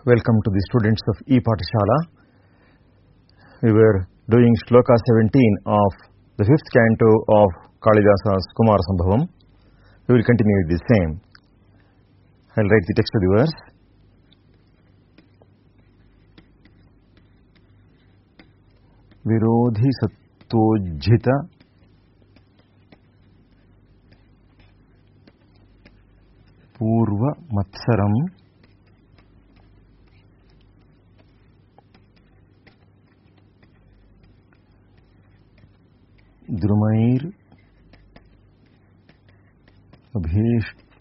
Welcome to the students of E-Pathshala. We were doing Shloka 17 of the 5th canto of Kalidasa's Kumara Sambhavam. We will continue with the same. I will write the text of the verse. Virodhi sattojhita purva matsaram द्रुमैर अभीष्ट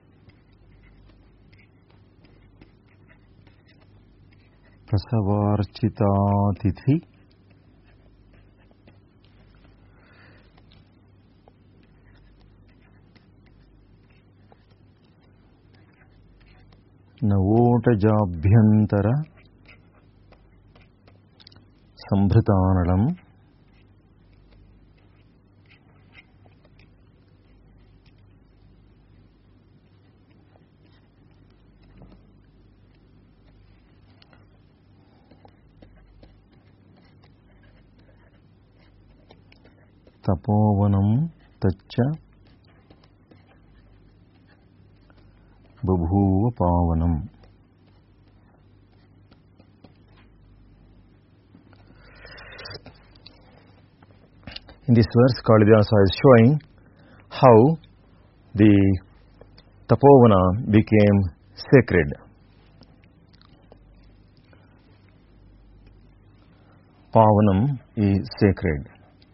प्रसवार्चितातिथि नवोटजाभ्यंतर संभृतानलम् तपोवनं तच्च बभूव पावनम्. In this verse, Kalidasa is showing how the Tapovana became sacred. Pavanam is sacred.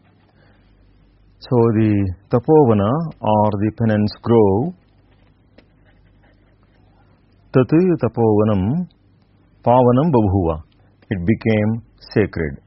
So the Tapovana or the penance grove, Tatu Tapovanam Pavanam Babhuva, it became sacred.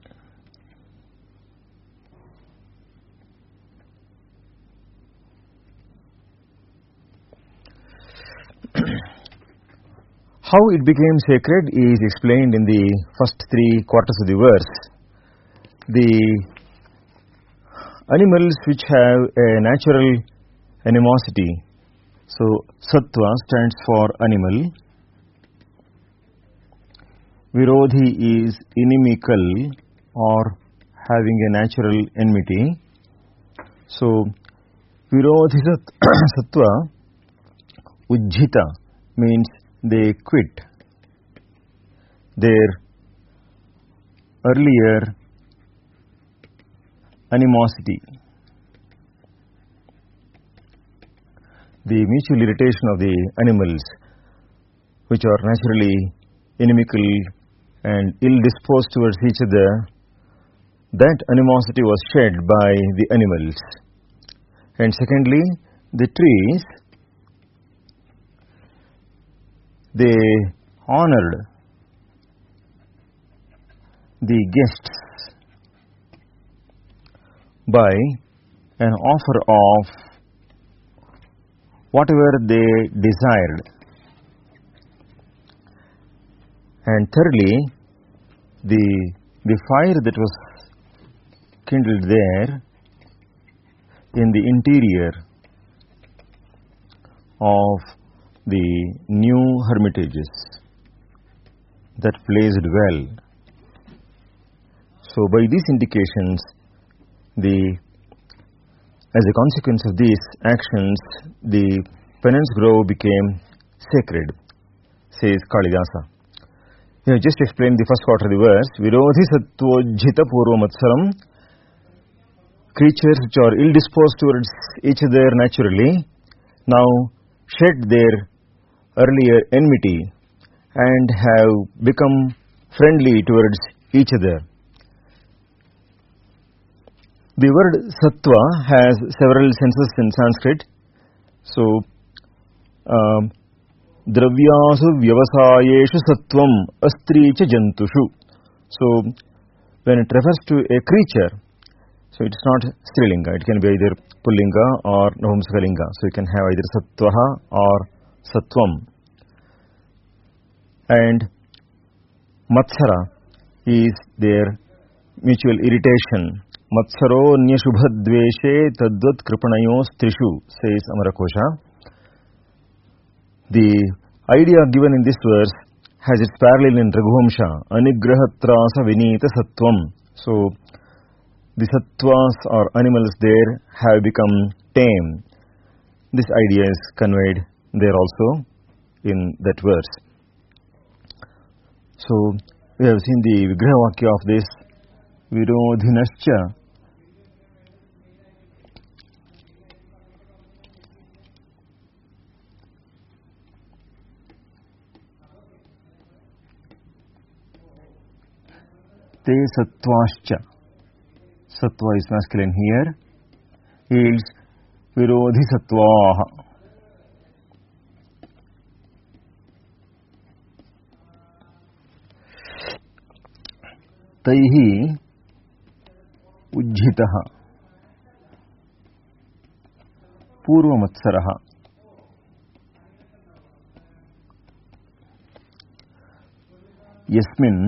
How it became sacred is explained in the first 3 quarters of the verse. The animals which have a natural animosity, so Sattva stands for animal, Virodhi is inimical or having a natural enmity. So Virodhi Sattva Ujjhita means they quit their earlier animosity. The mutual irritation of the animals, which are naturally inimical and ill-disposed towards each other, that animosity was shed by the animals. And secondly, the trees, they honored the guests by an offer of whatever they desired. And thirdly, the fire that was kindled there in the interior of the new hermitages, that blazed well. So by these indications, as a consequence of these actions, the penance grove became sacred, says Kalidasa. We have just explained the first quarter of the verse. Virodhi sattvojhita purvamatsaram, creatures which are ill-disposed towards each other naturally, now shed their earlier enmity and have become friendly towards each other. The word sattva has several senses in Sanskrit. So, dravyasu vyavasayeshu sattvam astri cha jantushu. So, when it refers to a creature, so it is not strilinga, it can be either pullinga or navamsakalinga. So, you can have either sattvaha or sattvam. And matsara is their mutual irritation. Matsaro nyashubhadveshe tadvat kripanayos trishu, says Amarakosha. The idea given in this verse has its parallel in Raghuvamsha, Anigrahatrasa Vinita Sattvam. So, the sattvas or animals there have become tame. This idea is conveyed there also in that verse. So, we have seen the Vigraha Vakya of this, Virodhinascha. Te sattvascha. Sattva is masculine here. Yields Virodhi sattvaha. Taihi ujjitaha. Purvamatsaraha. Yasmin.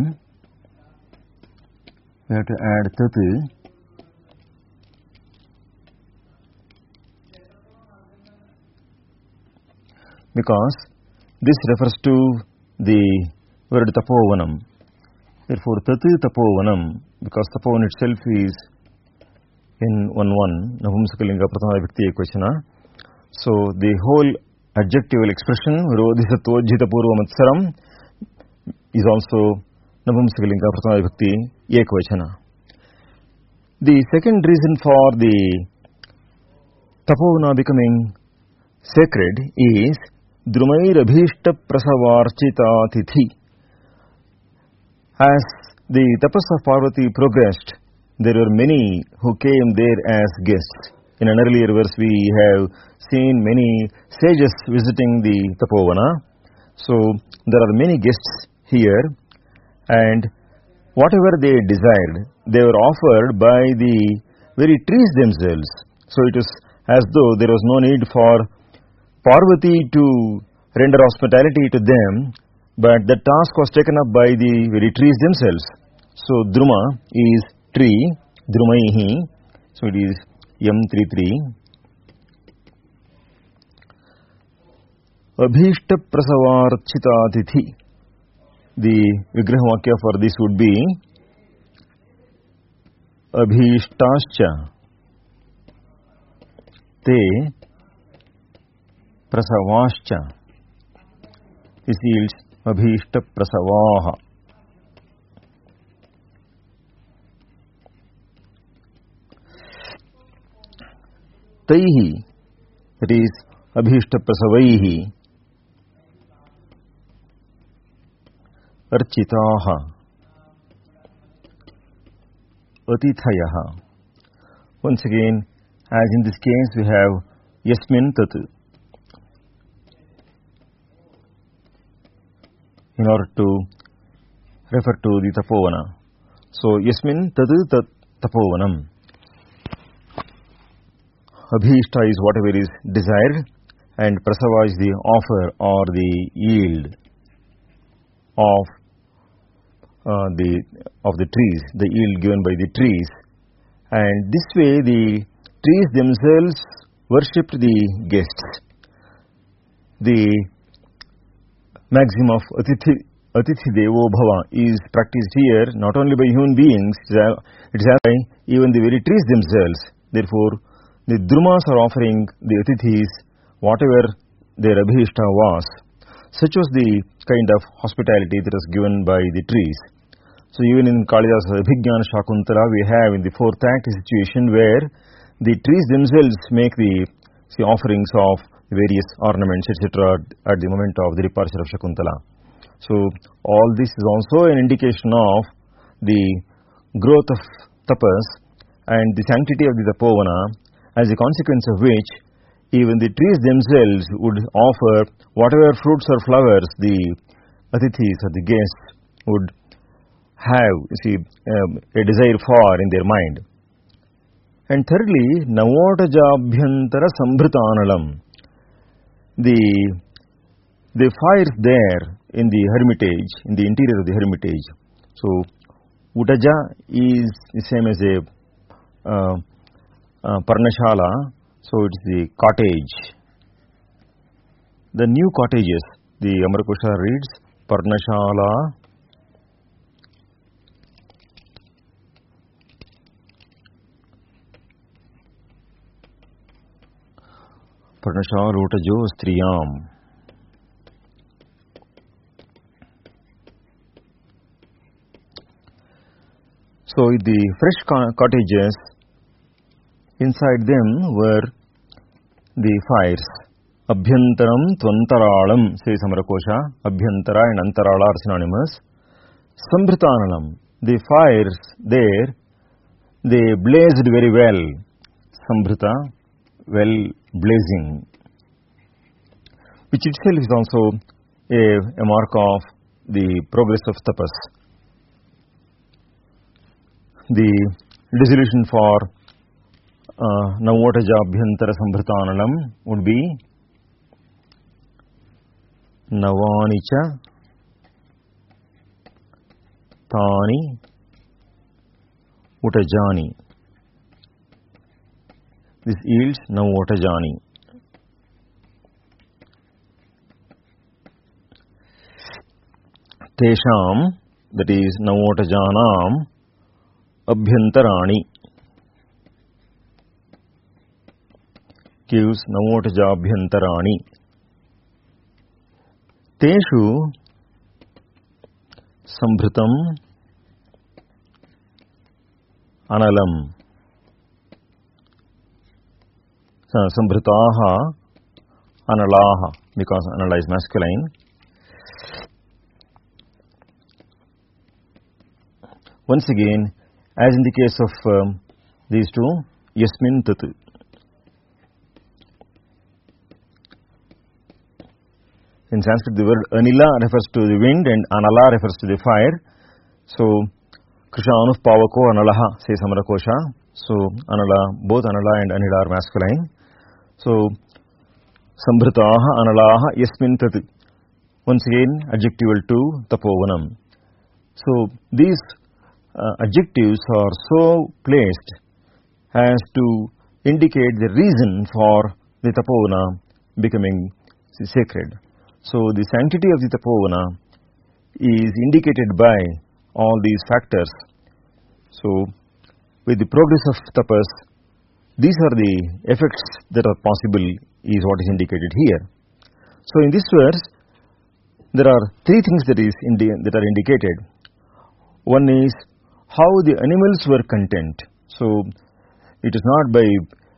We have to add tat, because this refers to the word tapovanam. Therefore, tat tapovanam, because tapovan itself is in 1-1, Navamsakalinga Prathama Vibhakti Ekvachana. So, the whole adjectival expression, Virodhisattvojjita Purvamatsaram, is also Navamsakalinga Prathama Vibhakti Ekvachana. The second reason for the Tapovana becoming sacred is Drumair Abhishta Prasavarchita Tithi. As the tapas of Parvati progressed, there were many who came there as guests. In an earlier verse, we have seen many sages visiting the Tapovana. So, there are many guests here, and whatever they desired, they were offered by the very trees themselves. So, it is as though there was no need for Parvati to render hospitality to them, but the task was taken up by the very trees themselves. So, Druma is tree, Drumaihi, so it is M33. Abhishta Prasavarchita Tithi. The Vigraha Vakya for this would be Abhishtascha Te Prasavascha. This yields Abhishta Prasavaha. Taihi, that is Abhishta Prasavaihi. Architaha. Atithayaha. Once again, as in this case, we have Yasmin Tat. In order to refer to the Tapovana. So, Yasmin Tat Tapovanam. Abhishta is whatever is desired, and Prasava is the offer or the yield of the trees, the yield given by the trees. And this way the trees themselves worshipped the guests. The maxim of Atithi Devo Bhava is practiced here not only by human beings, it is by even the very trees themselves. Therefore, the Drumas are offering the Atithis whatever their Abhishta was. Such was the kind of hospitality that was given by the trees. So, even in Kalidasa's Abhigyana Shakuntala, we have in the fourth act a situation where the trees themselves make the offerings of various ornaments, etc., at the moment of the departure of Shakuntala. So, all this is also an indication of the growth of tapas and the sanctity of the Tapovana, as a consequence of which even the trees themselves would offer whatever fruits or flowers the Atithis or the guests would have a desire for in their mind. And thirdly, Navodajabhyantara Sambhrutanalam. The fires there in the hermitage, in the interior of the hermitage. So, Utaja is the same as a Parnashala, so it is the cottage. The new cottages, the Amarkosha reads, Parnashala, Rotajo Striyam. So the fresh cottages, inside them were the fires. Abhyantaram Tvantaralam, says Amarakosha. Abhyantara and Antarala are synonymous. Sambhrutanalam, the fires there, they blazed very well. Sambhrita, well blazing, which itself is also a mark of the progress of tapas. The dissolution for Navotaja Abhyantara Sambhrutanalam would be Navanicha Tani Utajani. This yields Navotajani. Tesham, that is Navotajanam, Abhyantarani, gives Navotaja Abhyantarani. Teshu Sambhritam Analam. Sambhritaha Analaha, because Anala is masculine. Once again, as in the case of these two, Yasmin Tat. In Sanskrit, the word Anila refers to the wind and Anala refers to the fire. So, Krishna Anuf Pavako Analaha, says Amarakosha. So, Anala, both Anala and Anila are masculine. So, Sambhritaha Analaha Yasmin Tat. Once again, adjectival to Tapovanam. So, these adjectives are so placed as to indicate the reason for the Tapovana becoming sacred. So, the sanctity of the Tapovana is indicated by all these factors. So, with the progress of tapas, these are the effects that are possible, is what is indicated here. So, in this verse, there are three things that are indicated. One is how the animals were content. So, it is not by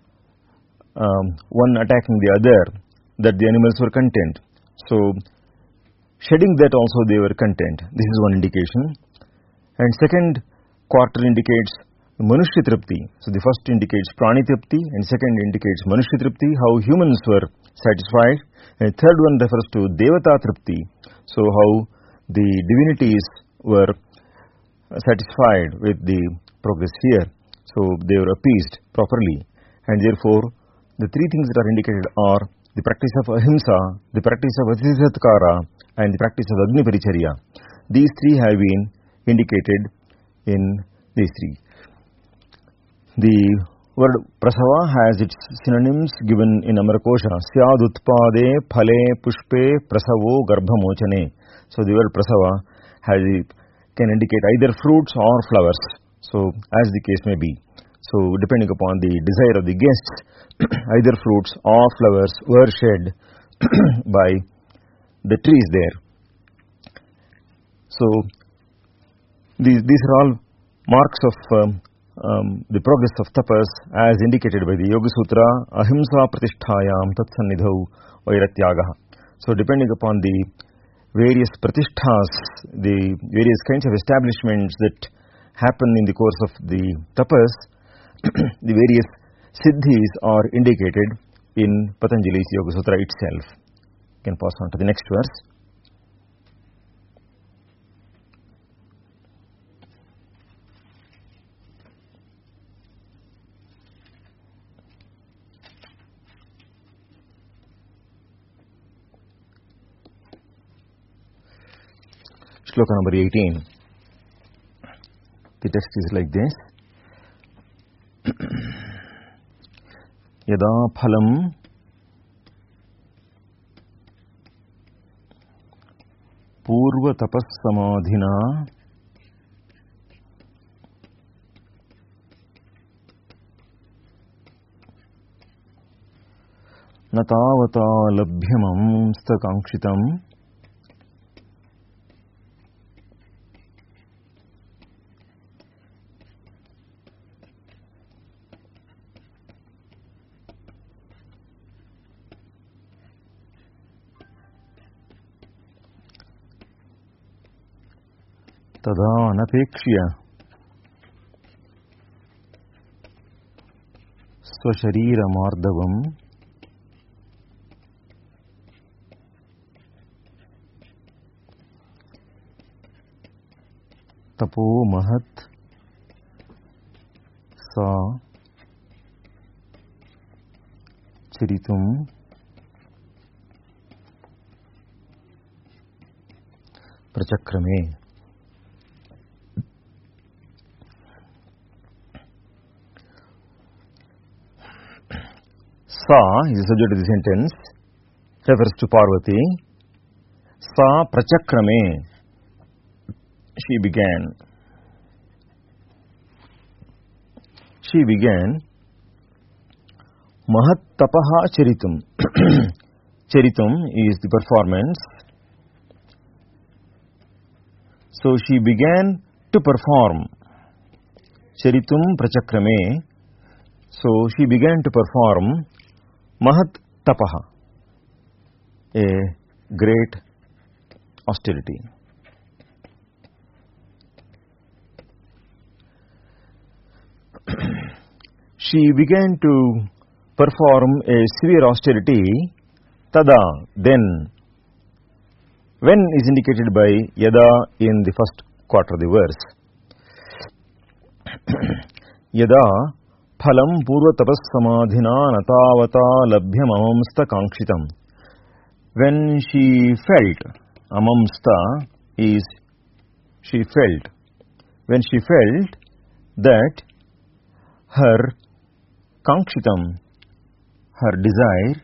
one attacking the other that the animals were content. So, shedding that also they were content. This is one indication. And second quarter indicates Manushya Tripti. So, the first indicates Prani Tripti and second indicates Manushya Tripti, how humans were satisfied. And third one refers to Devata Tripti. So, how the divinities were satisfied with the progress here. So, they were appeased properly. And therefore, the three things that are indicated are the practice of ahimsa, the practice of atisatkara, and the practice of agni paricharya. These three have been indicated in these three. The word prasava has its synonyms given in Amarakosha. Syad utpade phale pushpe prasavo garbhamochane. So, the word prasava can indicate either fruits or flowers. So, as the case may be. So, depending upon the desire of the guests, either fruits or flowers were shed by the trees there. So, these are all marks of the progress of tapas as indicated by the Yoga Sutra, ahimsa pratisthayam tatsannidhau vairatyagaha. So, depending upon the various pratishthas, the various kinds of establishments that happen in the course of the tapas, the various siddhis are indicated in Patanjali's Yoga Sutra itself. You can pass on to the next verse. Shloka number 18. The text is like this. Yada phalam Purva tapas samadhina natavata labhyamam stakangshitam tada anapekshya swasharira mardavam tapo mahat sa charitum prachakrame. Sa is the subject of the sentence, refers to Parvati. Sa prachakrame, she began. She began Mahat tapaha charitum. Charitum is the performance. So she began to perform. Charitum prachakrame. So she began to perform Mahat tapaha, a great austerity. She began to perform a severe austerity, tada, then. When is indicated by yada in the first quarter of the verse. Yada phalam purva tapas samadhina natavata labhyam amamsta kangshitam. When she felt, amamsta is she felt, when she felt that her kangshitam, her desire,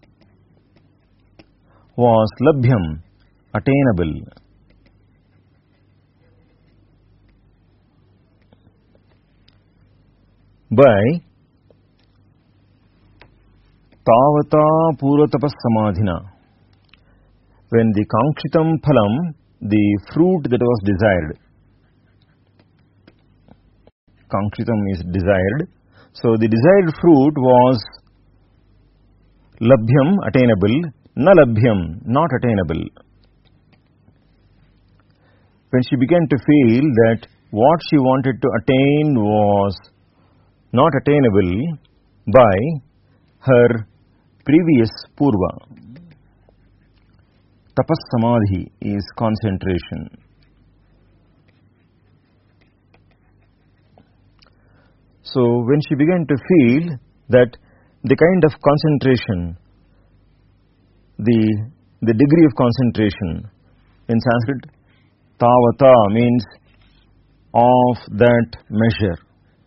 was labhyam, attainable. By tavata purvatapas samadhina, when the kangshitam phalam, the fruit that was desired, kangshitam is desired, so the desired fruit was labhyam, attainable, na labhyam, not attainable. When she began to feel that what she wanted to attain was not attainable by her previous purva. Tapas samadhi is concentration. So when she began to feel that the kind of concentration, the degree of concentration, in Sanskrit, tavata means of that measure,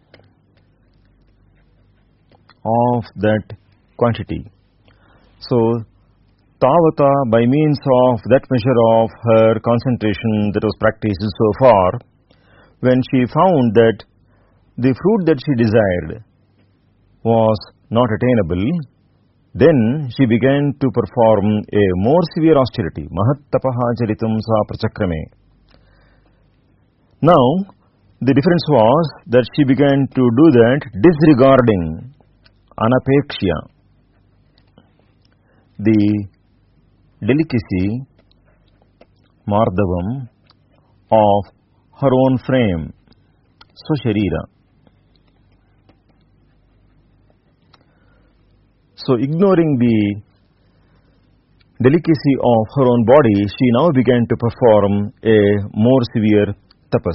of that quantity. So tavata, by means of that measure of her concentration that was practiced so far, when she found that the fruit that she desired was not attainable, then she began to perform a more severe austerity. Mahat tapaha charitum sa prachakrame. Now, the difference was that she began to do that disregarding anapekshya, the delicacy, mardavam, of her own frame, swasharira. So, ignoring the delicacy of her own body, she now began to perform a more severe tapas.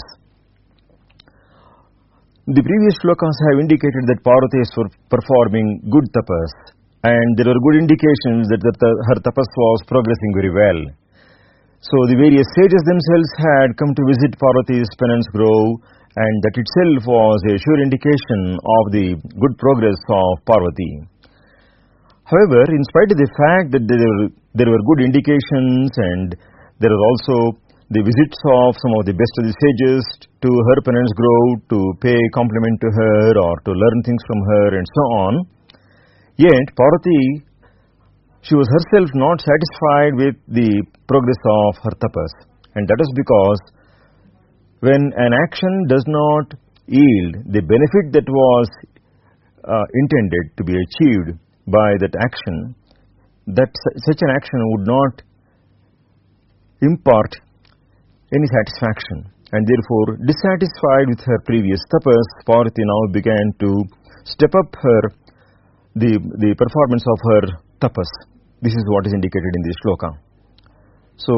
The previous shlokas have indicated that Parvati was performing good tapas, and there were good indications that her tapas was progressing very well. So the various sages themselves had come to visit Parvati's penance grove, and that itself was a sure indication of the good progress of Parvati. However, in spite of the fact that there were good indications and There are also the visits of some of the best of the sages to her penance grove to pay compliment to her or to learn things from her and so on. Yet Parvati, she was herself not satisfied with the progress of her tapas, and that is because when an action does not yield the benefit that was intended to be achieved by that action, that such an action would not impart any satisfaction, and therefore dissatisfied with her previous tapas, Parvati now began to step up the performance of her tapas. This is what is indicated in this shloka. So,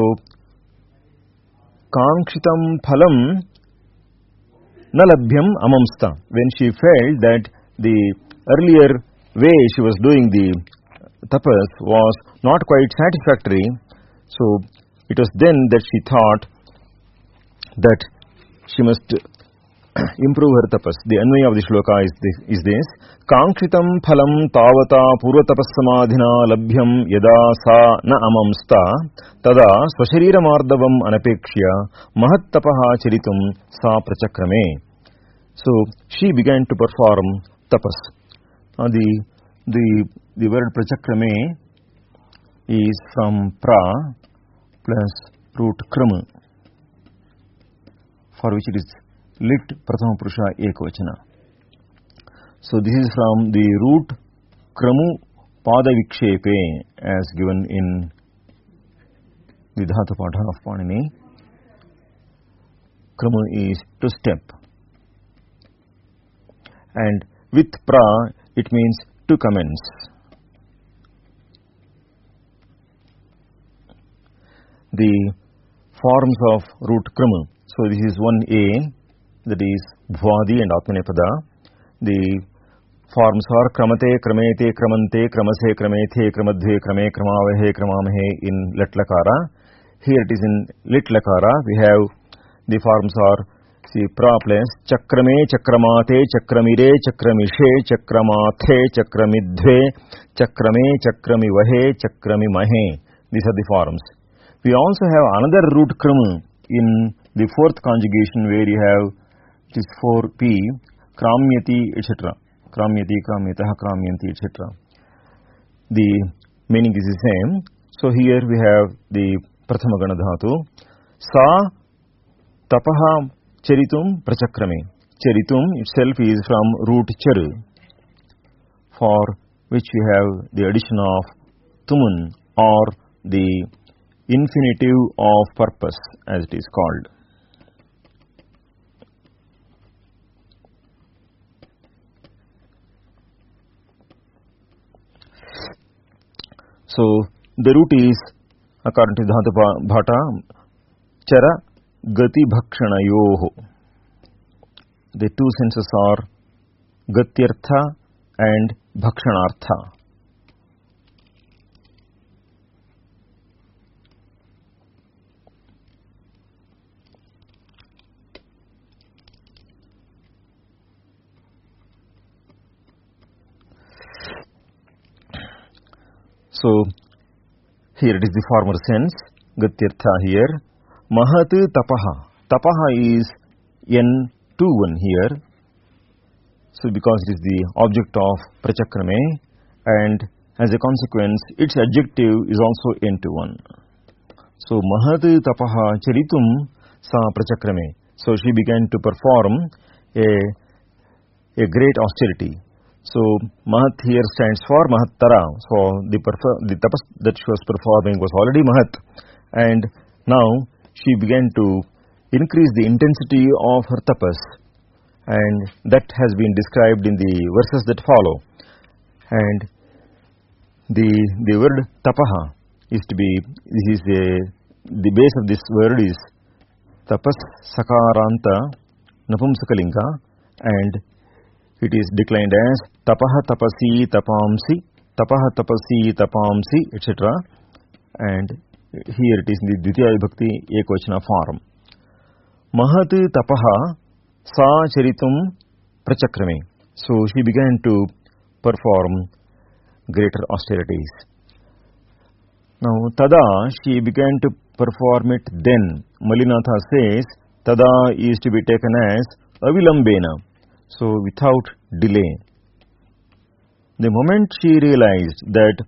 Kangshitam phalam na labhyam amamsta. When she felt that the earlier way she was doing the tapas was not quite satisfactory, so it was then that she thought that she must improve her tapas. The anvaya of the shloka is this. Kangshitam phalam tavata purvatapassamadhina labhyam yada sa na amamsta tada swashariramardhavam anapekshya mahattapaha charitum sa prachakrame. So she began to perform tapas. The word prachakrame is from pra plus root kram, for which it is lit prathama purusha ekvachana. So this is from the root kramu pada vikshepe as given in the dhatu patha of Panini. Kramu is to step, and with pra it means to commence. The forms of root kramu. So this is 1a, that is bhvadi and atmanepada. The forms are kramate, kramete, kramante, kramase, kramethe, kramadve, krame, kramavahe, kramamahe in lat lakara. Here it is in lit lakara. We have the forms are, see, pra plus chakrame, chakramate, chakramire, chakramishe, chakramathe, chakramidve, chakrame, chakramivahe, chakramimahe. These are the forms. We also have another root kram in the fourth conjugation where you have, it is 4p, kramyati, etc. Kramyati, kramyataha, kramyanti, etc. The meaning is the same. So here we have the prathama gana dhatu. Sa tapaha charitum prachakrame. Charitum itself is from root charu, for which we have the addition of tumun, or the infinitive of purpose as it is called. So the root is, according to Dhatu Bhata, chara gati bhakshanayoho. The two senses are gatyartha and bhakshanartha. So here it is the former sense, gatyartha here. Mahat tapaha. Tapaha is N21 here. So because it is the object of prachakrame, and as a consequence its adjective is also N21. So mahat tapaha charitum sa prachakrame. So she began to perform a great austerity. So Mahat here stands for Mahattara. So the tapas that she was performing was already Mahat, and now she began to increase the intensity of her tapas, and that has been described in the verses that follow. And the word tapaha is to be, the base of this word is tapas sakaranta napumsakalinga, and it is declined as tapaha tapasi tapamsi, tapaha tapasi tapamsi, etc. And here it is in the Dvitiya Vibhakti Ekvachana form. Mahat tapaha sa charitum prachakrame. So she began to perform greater austerities. Now tada, she began to perform it then. Mallinatha says, tada is to be taken as avilambena, so without delay. The moment she realized that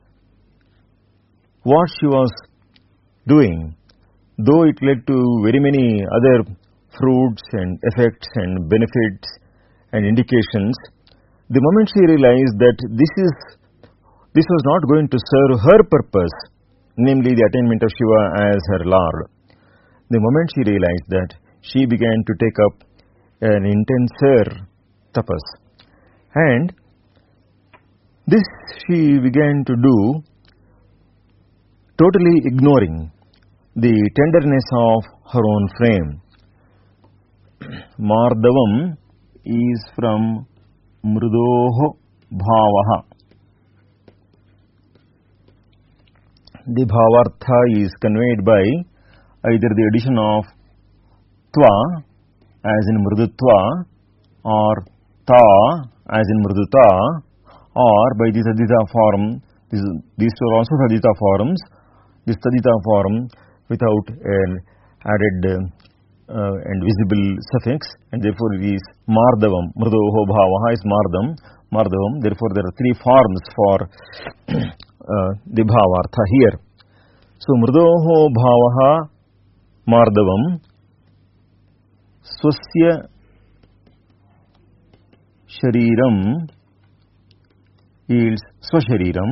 what she was doing, though it led to very many other fruits and effects and benefits and indications, the moment she realized that this was not going to serve her purpose, namely the attainment of Shiva as her Lord, the moment she realized that, she began to take up an intenser tapas. And this she began to do totally ignoring the tenderness of her own frame. Mardavam is from mrudoho bhavaha. The bhavartha is conveyed by either the addition of tva as in mrudutva or ta as in mruduta, or by the tadita form. These two are also tadita forms. This tadita form without an added and visible suffix, and therefore it is mardavam. Mrudoho bhavaha is mardavam. Therefore there are three forms for the bhavartha here. So mrudoho bhavaha mardavam swasya shariram yields swashariram,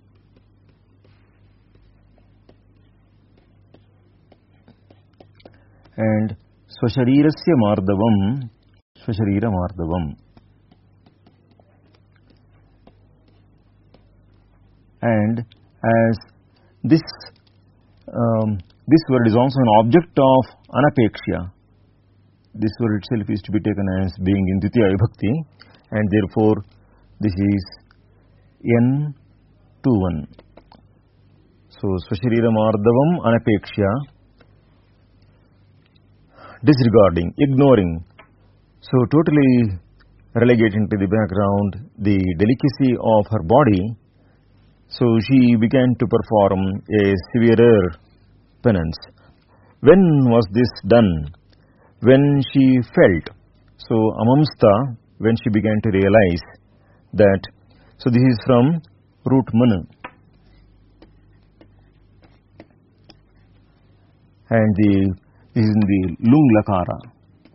and swasharirasya mardavam, swasharira mardavam. And as this word is also an object of anapeksha, this word itself is to be taken as being in Dvitiya Vibhakti, and therefore this is N21. So swasharira mardavam anapeksha, disregarding, ignoring, so totally relegating to the background the delicacy of her body. So she began to perform a severer penance. When was this done? When she felt, so amamsta, when she began to realize that, so this is from root mana, and this is in the lung lakara.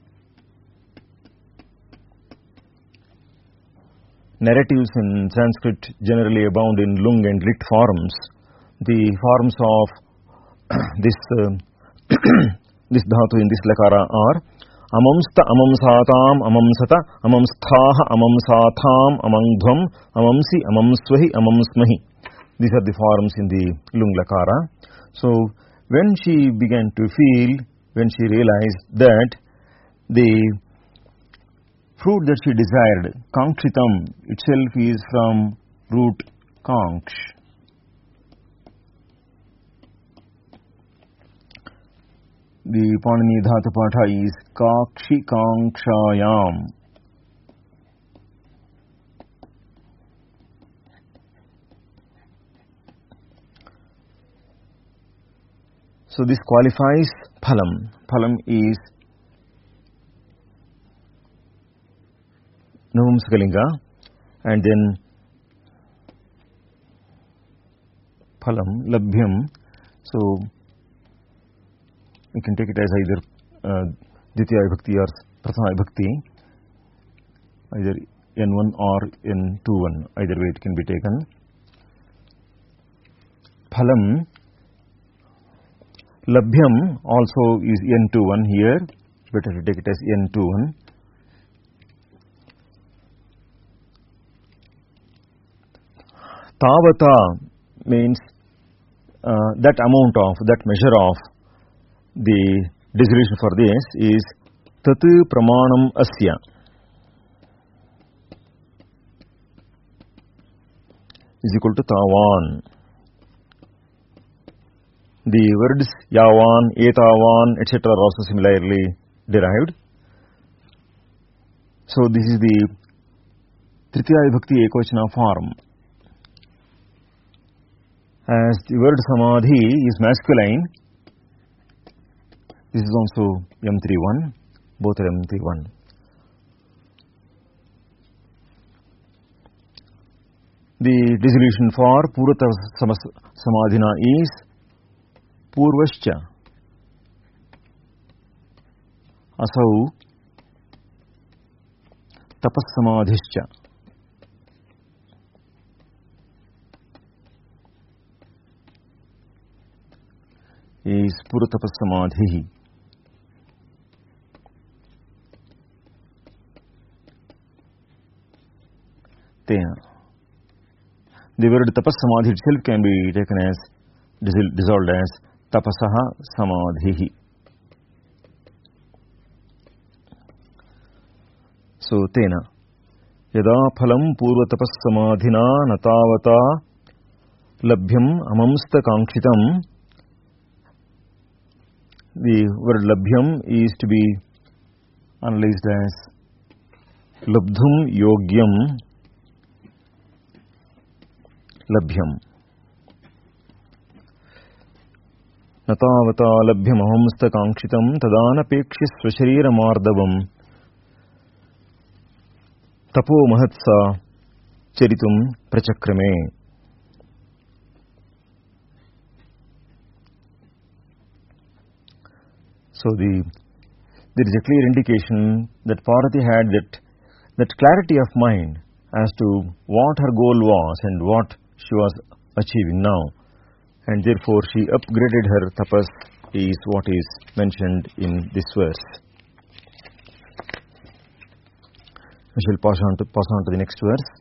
Narratives in Sanskrit generally abound in lung and lit forms. The forms of this this dhatu in this lakara are amamsta, amamsatam, amamsata, amamsthaha, amamsatham, amangdhvam, amamsi, amamswahi, amamsmahi. These are the forms in the lung lakara. So when she began to feel, when she realized that the fruit that she desired, kankshritam, itself is from root kanksh. The Panini Dhatu Patha is kakshi kankshayam. So this qualifies phalam. Phalam is Navamsakalinga, and then phalam, labhyam. So you can take it as either Dvitiya Vibhakti or Prathama Vibhakti, either N1 or N21, either way it can be taken. Phalam, labhyam also is N21 here, better to take it as N21. Tavata means that amount of, that measure of. The designation for this is tatu pramanam asya. Is equal to tavan. The words yavan, etavan, etc. are also similarly derived. So this is the Tritiya Vibhakti Ekvachana form. As the word samadhi is masculine, This is also M31. Both are M31. The dissolution for Purva Samadhina is Purvascha. Asau Tapassamadhischa. Is Purva Tapassamadhi. Tena. The word Tapassamadhi itself can be taken as dissolved as Tapasaha Samadhihi. So, Tena. Yada phalam purva tapassamadhina natavata labhyam amamsta kangshitam. The word labhyam is to be analyzed as labdhum yogyam labhyam. Natavata labhyam amamsta kangshitam tadanapekshya swasharira mardavam tapo mahatsa charitum prachakrame. So there is a clear indication that Parvati had that clarity of mind as to what her goal was and what she was achieving now, and therefore she upgraded her tapas, is what is mentioned in this verse. We shall pass on to the next verse.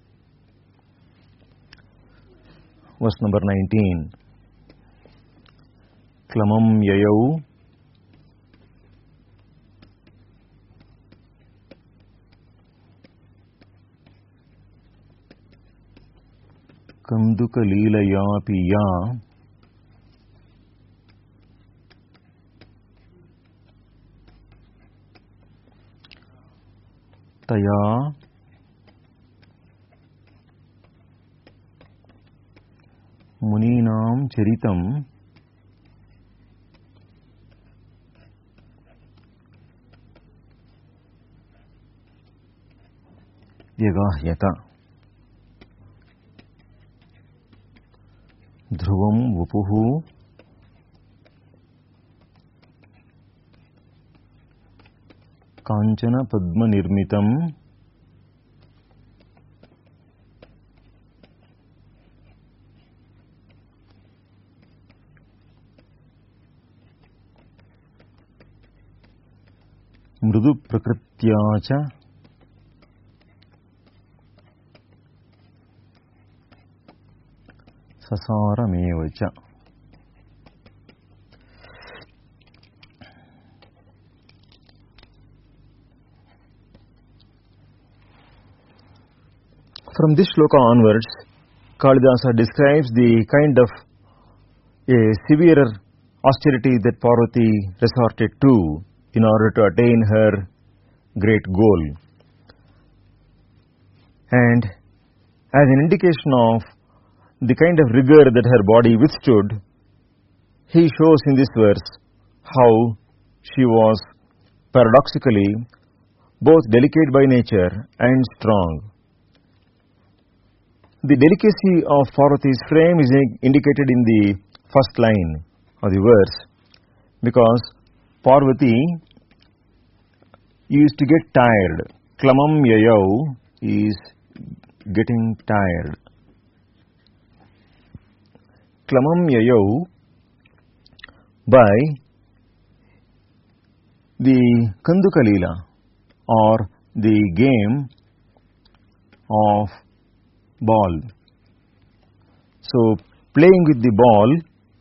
Verse number 19. Klamam yayau Kanduka Leelaya Piya Taya Muninam Charitam Yagahyata Dhruvam Vupuhu Kanchana Padma Nirmitam Mrudu Prakrityacha Sasaramevacha. From this shloka onwards, Kalidasa describes the kind of a severe austerity that Parvati resorted to in order to attain her great goal. And as an indication of the kind of rigor that her body withstood, he shows in this verse how she was paradoxically both delicate by nature and strong. The delicacy of Parvati's frame is indicated in the first line of the verse, because Parvati used to get tired. Klamam yayau is getting tired. Klamam yayau by the Kanduka Leela, or the game of ball. So playing with the ball,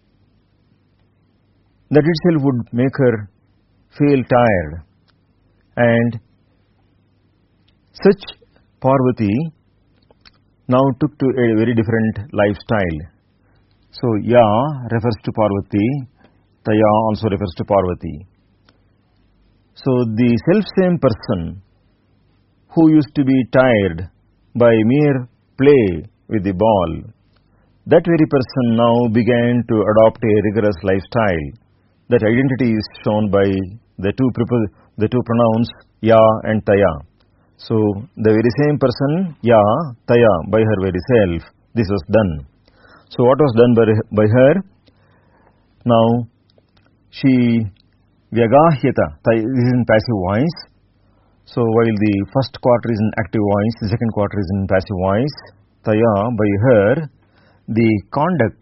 that itself would make her feel tired, and such Parvati now took to a very different lifestyle. So Ya refers to Parvati, Taya also refers to Parvati. So the self-same person who used to be tired by mere play with the ball, that very person now began to adopt a rigorous lifestyle. that identity is shown by the two pronouns ya and taya. So the very same person, ya, taya, by her very self, this was done. So what was done by her? Now she vyagahyata, this is in passive voice. So while the first quarter is in active voice, the second quarter is in passive voice, taya, by her, the conduct,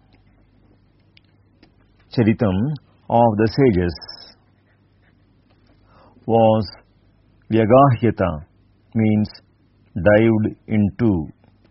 charitam, of the sages was vyagahyata, means dived into.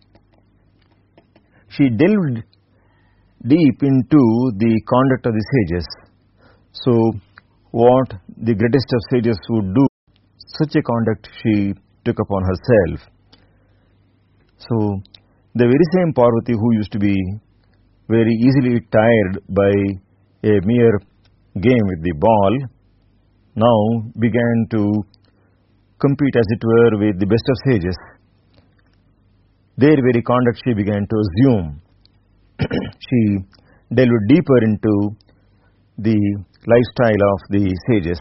She delved deep into the conduct of the sages. So what the greatest of sages would do, such a conduct she took upon herself. So the very same Parvati who used to be very easily tired by a mere game with the ball, now began to compete, as it were, with the best of sages. Their very conduct she began to assume. She delved deeper into the lifestyle of the sages.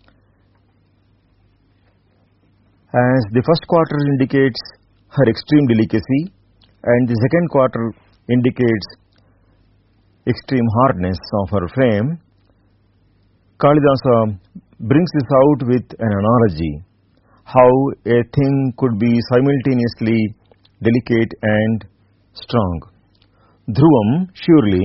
As the first quarter indicates her extreme delicacy, and the second quarter indicates extreme hardness of her frame, Kalidasa brings this out with an analogy, how a thing could be simultaneously delicate and strong. Dhruvam, surely.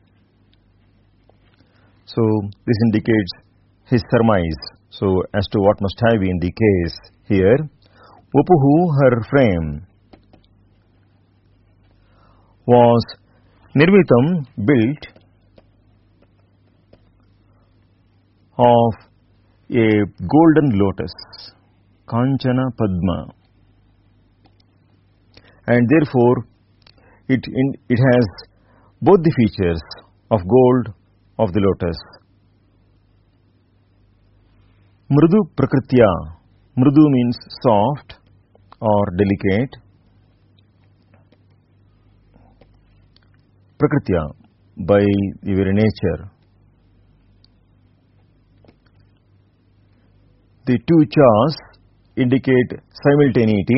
So this indicates his surmise, so as to what must have been the case here. Upuhu, her frame, was nirmitam, built, of a golden lotus, Kanchana Padma, and therefore it has both the features of gold of the lotus. Mrudu Prakritya, Mrudu means soft or delicate. Prakritya, by the very nature. The two chas indicate simultaneity.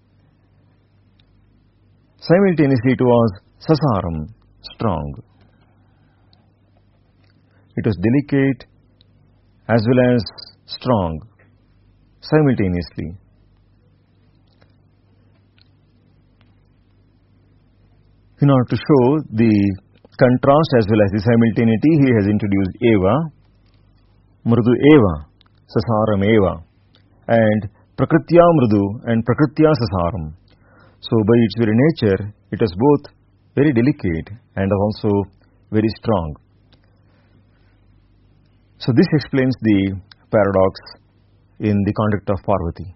Simultaneously it was sasaram, strong. It was delicate as well as strong, simultaneously. In order to show the contrast as well as the simultaneity, he has introduced eva, mrudu eva, sasaram eva, and prakritya mrudu and prakritya sasaram. So by its very nature, it is both very delicate and also very strong. So this explains the paradox in the conduct of Parvati.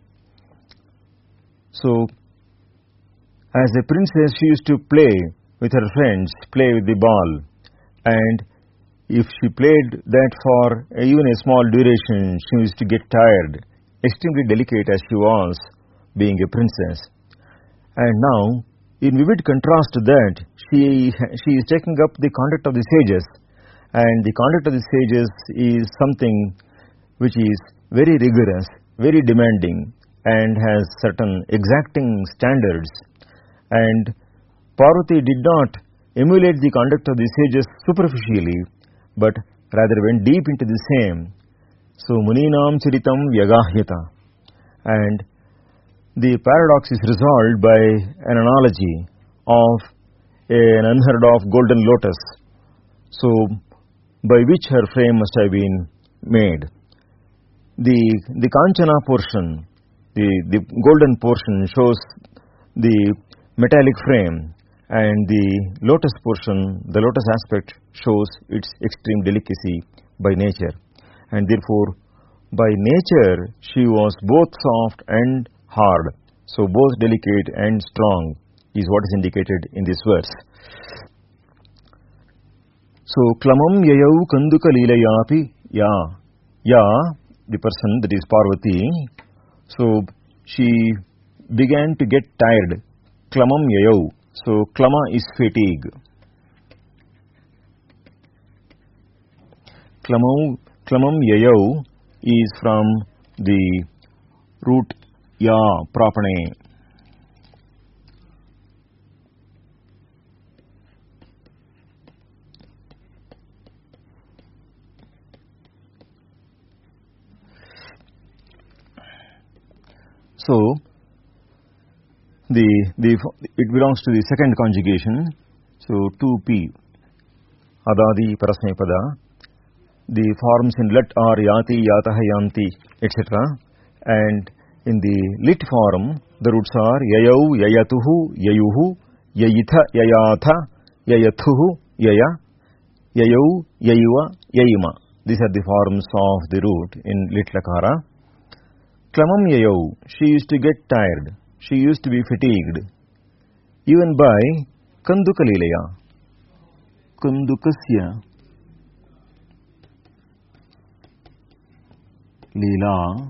So as a princess, she used to play with her friends, play with the ball, and if she played that for even a small duration, she used to get tired, extremely delicate as she was, being a princess. And now, in vivid contrast to that, she is taking up the conduct of the sages, and the conduct of the sages is something which is very rigorous, very demanding, and has certain exacting standards. And Parvati did not emulate the conduct of the sages superficially, but rather went deep into the same. So Muninam Charitam Vyagahyata. And the paradox is resolved by an analogy of an unheard of golden lotus, so by which her frame must have been made. The Kanchana portion, the golden portion, shows the metallic frame, and the lotus portion, the lotus aspect, shows its extreme delicacy by nature. And therefore, by nature, she was both soft and hard. So both delicate and strong is what is indicated in this verse. So, Klamam Yayau Kanduka Leelayapi, the person, that is Parvati, so she began to get tired. Klamam Yayau. So, klama is fatigue. Klamam yayau is from the root ya, prapane. So, it belongs to the second conjugation. So, 2p, adadi parasmapada. The forms in lit are yati, yataha, yanti, etc. And in the lit form, the roots are yayau, yayatuhu, yayuhu, yayitha, yayatha, yayathuhu, yaya, yayau, yayuva, yayima. These are the forms of the root in lit lakara. Klamam yayau, she used to get tired, she used to be fatigued, even by Kandukalileya. Kandukasya Leela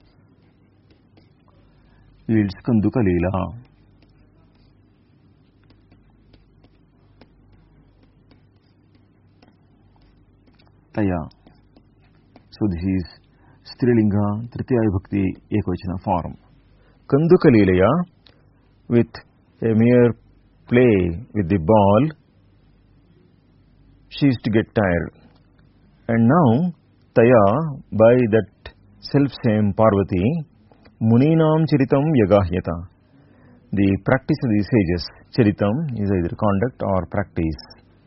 yields Kanduka Leela. Taya. So this is Strilinga, Tritiya Vibhakti, Ekvachana form. Kanduka Leelaya, with a mere play with the ball, she used to get tired. And now, Taya, by that self-same Parvati, Muninam Charitam Yagahyata. The practice of the sages, Charitam is either conduct or practice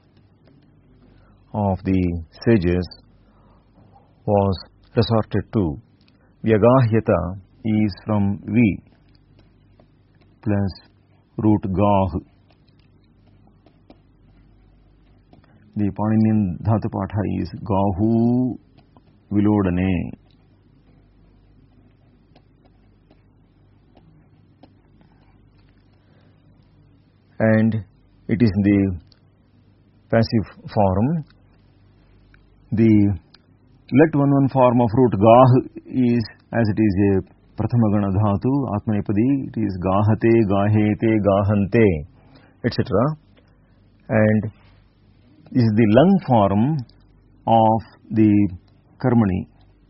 of the sages, was resorted to. Vyagahyata is from V plus root Gah. The Paninian Dhatu Patha is Gahu Vilodane. And it is in the passive form. The let one form of root Gah is, as it is a Prathamagana Dhatu, Atmanepadi, it is Gahate, Gahete, Gahante, etc. And this is the lung form of the Karmani.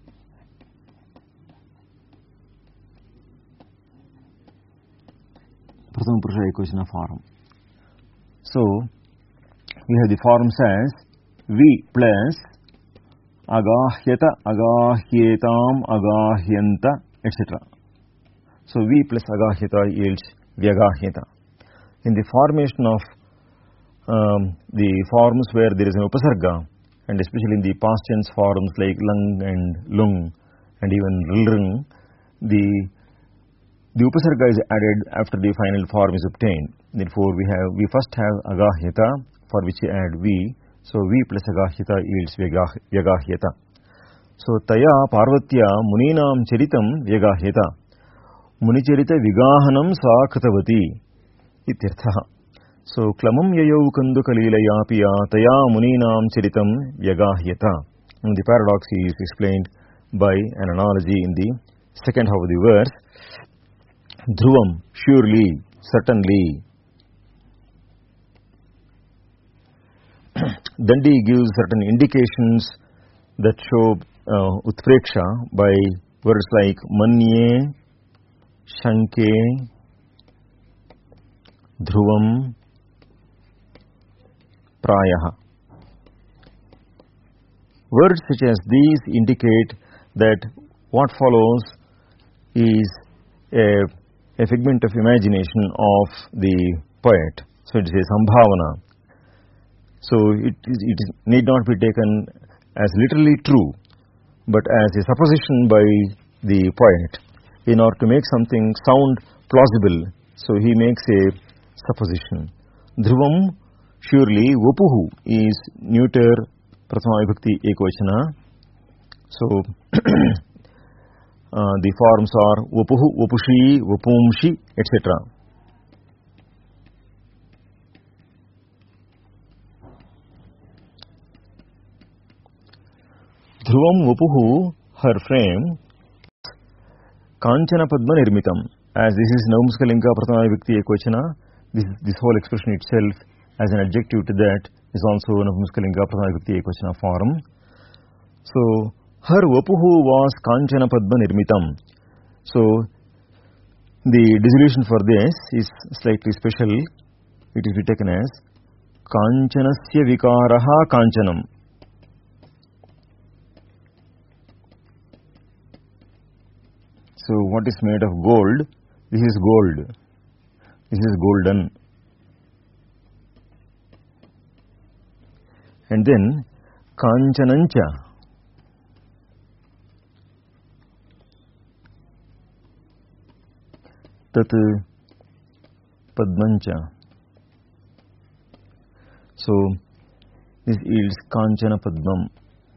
Prathama Purusha Ekvachana form. So, we have the forms as V plus Agahyata, Agahyetam, Agahyanta, etc. So, V plus Agahyata yields Vyagahyata. In the formation of the forms where there is an Upasarga, and especially in the past tense forms like lung and lung and even lrung, the Upasarga is added after the final form is obtained. Therefore, we first have Agahyata, for which we add V. So, V plus Agahyata yields Vyagahyata. So, Taya Parvatya Muninam Charitam Vyagahyata. Municharita Vigahanam Sa Kritavati Itirthaha. So, Klamam Yayau Kandukalilayapiya Taya Muninam Charitam Vyagahyata. And the paradox is explained by an analogy in the second half of the verse. Dhruvam, surely, certainly. Dandi gives certain indications that show Utpreksha by words like Manye, Shanke, Dhruvam, Prayaha. Words such as these indicate that what follows is a figment of imagination of the poet. So it is a sambhavana. So it need not be taken as literally true, but as a supposition by the poet. In order to make something sound plausible, so he makes a supposition. Dhruvam, surely, Vapuhu is neuter Prathama Vibhakti Ekvachana. So the forms are Vapuhu, Vapushi, Vapumshi, etc. Dhruvam Vapuhu, her frame, Kanchana Padma Nirmitam. As this is Naumskalinga Prathama Vibhakti Ekvachana, this whole expression itself as an adjective to that is also Naumskalinga Prathama Vibhakti Ekvachana form. So, her vapuhu was Kanchana Padma Nirmitam. So, the dissolution for this is slightly special. It is to be taken as Kanchanasya Vikaraha Kanchanam. So, what is made of gold? This is gold. This is golden. And then Kanchanancha. Tat Padmancha. So, this yields Kanchana Padmam.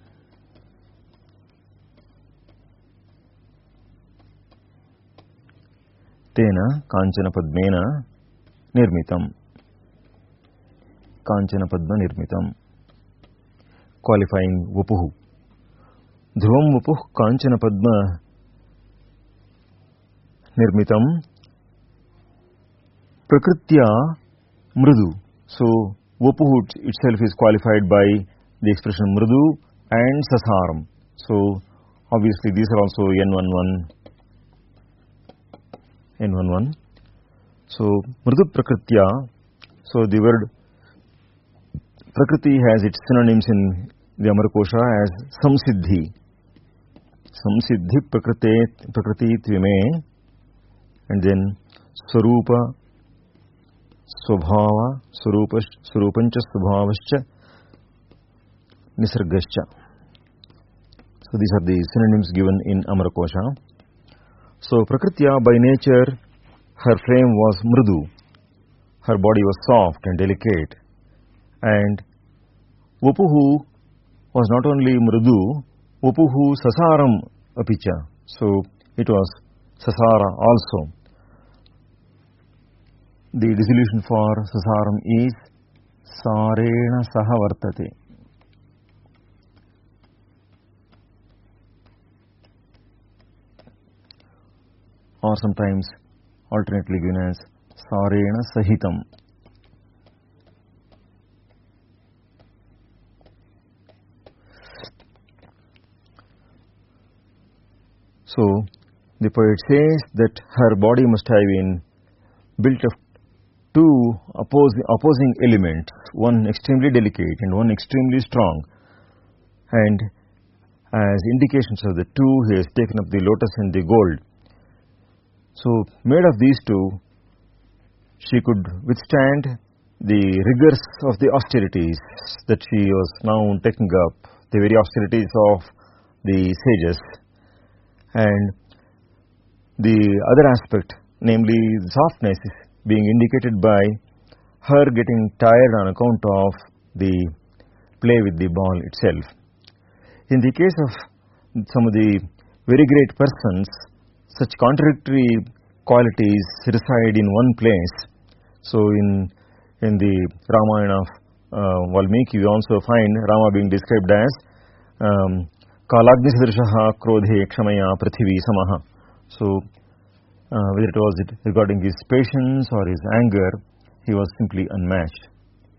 Tena Kanchana Padmena Nirmitam. Kanchana Padma Nirmitam. Qualifying Vapuhu. Dhruvam Vapuh Kanchana Padma Nirmitam Prakritya Mrudu. So, Vapuhu itself is qualified by the expression Mrudu and Sasaram. So, obviously these are also N11. So, Mrudu Prakritya. So, the word Prakriti has its synonyms in the Amarkosha as Samsiddhi. Samsiddhi Prakriti Tvime, and then Swarupa Swabhava Swarupancha Swabhavascha Nisargascha. So these are the synonyms given in Amarkosha. So Prakritya, by nature, her frame was mrudu, her body was soft and delicate, and Vapuhu was not only mrudu, Vapuhu sasaram apicha. So it was sasara also. The dissolution for sasaram is sarena saha vartate. Or sometimes alternately given as sarena sahitam. So, the poet says that her body must have been built of two opposing elements, one extremely delicate and one extremely strong. And as indications of the two, he has taken up the lotus and the gold. So, made of these two, she could withstand the rigors of the austerities that she was now taking up, the very austerities of the sages. And the other aspect, namely the softness, is being indicated by her getting tired on account of the play with the ball itself. In the case of some of the very great persons, such contradictory qualities reside in one place. So in the Ramayana of Valmiki, we also find Rama being described as Kalagnisadrishaha Krodhe Kshamaya Prithivi Samaha. So whether it was regarding his patience or his anger, he was simply unmatched.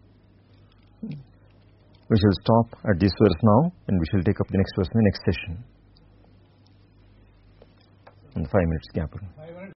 We shall stop at this verse now, and we shall take up the next verse in the next session. In 5 minutes gap.